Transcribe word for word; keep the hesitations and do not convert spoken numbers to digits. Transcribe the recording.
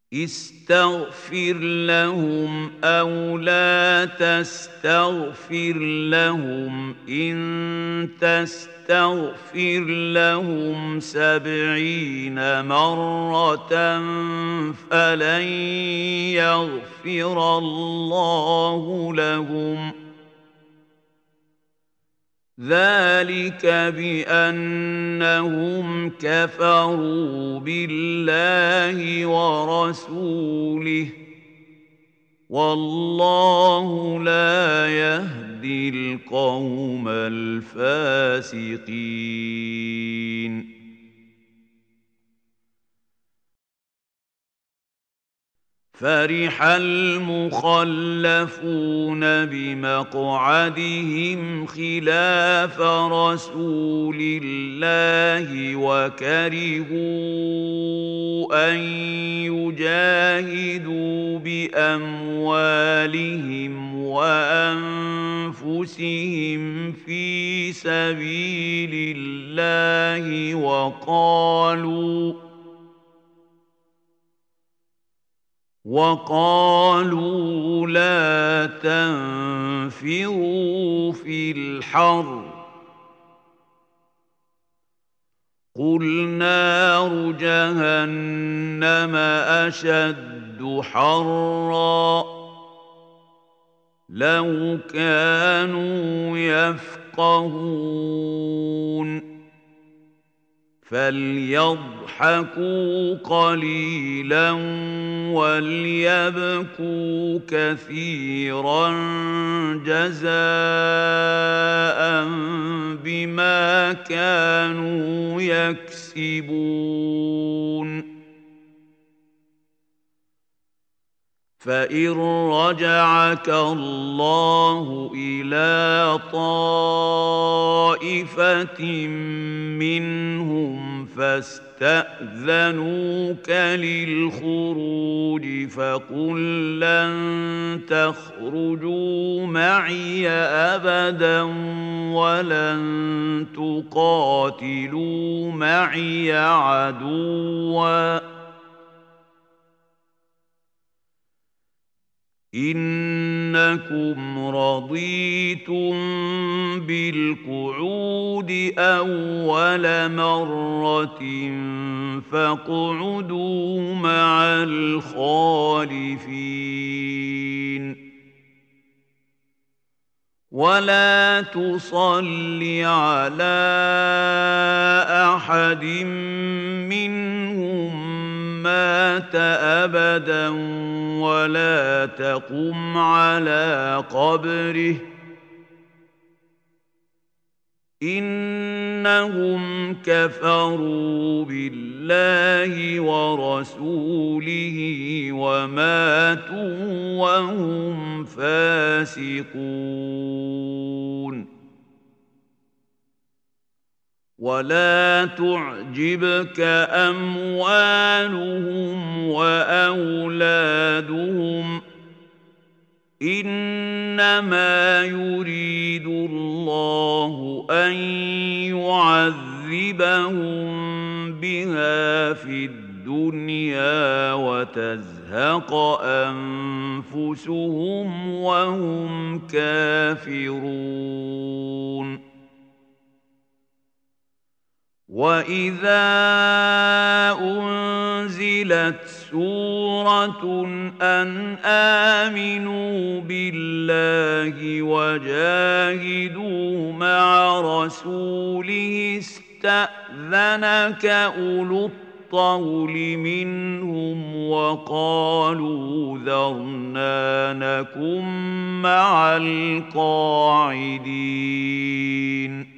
استغفر لهم أو لا تستغفر لهم إن تستغفر لهم سبعين مرة فلن يغفر الله لهم ذلك بأنهم كفروا بالله ورسوله والله لا يهدي القوم الفاسقين. فرح المخلفون بمقعدهم خلاف رسول الله وكرهوا أن يجاهدوا بأموالهم وأنفسهم في سبيل الله وقالوا وقالوا لا تنفروا في الحر قل نار جهنم أشد حرا لو كانوا يفقهون فليضحكوا قليلا وليبكوا كثيرا جزاء بما كانوا يكسبون. فإن رجعك الله إلى طائفة منهم فاستأذنوك للخروج فقل لن تخرجوا معي أبدا ولن تقاتلوا معي عدوا إنكم رضيتم بالقعود أول مرة فاقعدوا مع الخالفين ولا تصل على أحد منهم مات أبدا ولا تقم على قبره إنهم كفروا بالله ورسوله وماتوا وهم فاسقون. ولا تعجبك أموالهم وأولادهم إنما يريد الله أن يعذبهم بها في الدنيا وتزهق أنفسهم وهم كافرون. وإذا أنزلت سورة أن آمنوا بالله وجاهدوا مع رسوله استأذنك أولو الطول منهم وقالوا ذرنا نكن مع القاعدين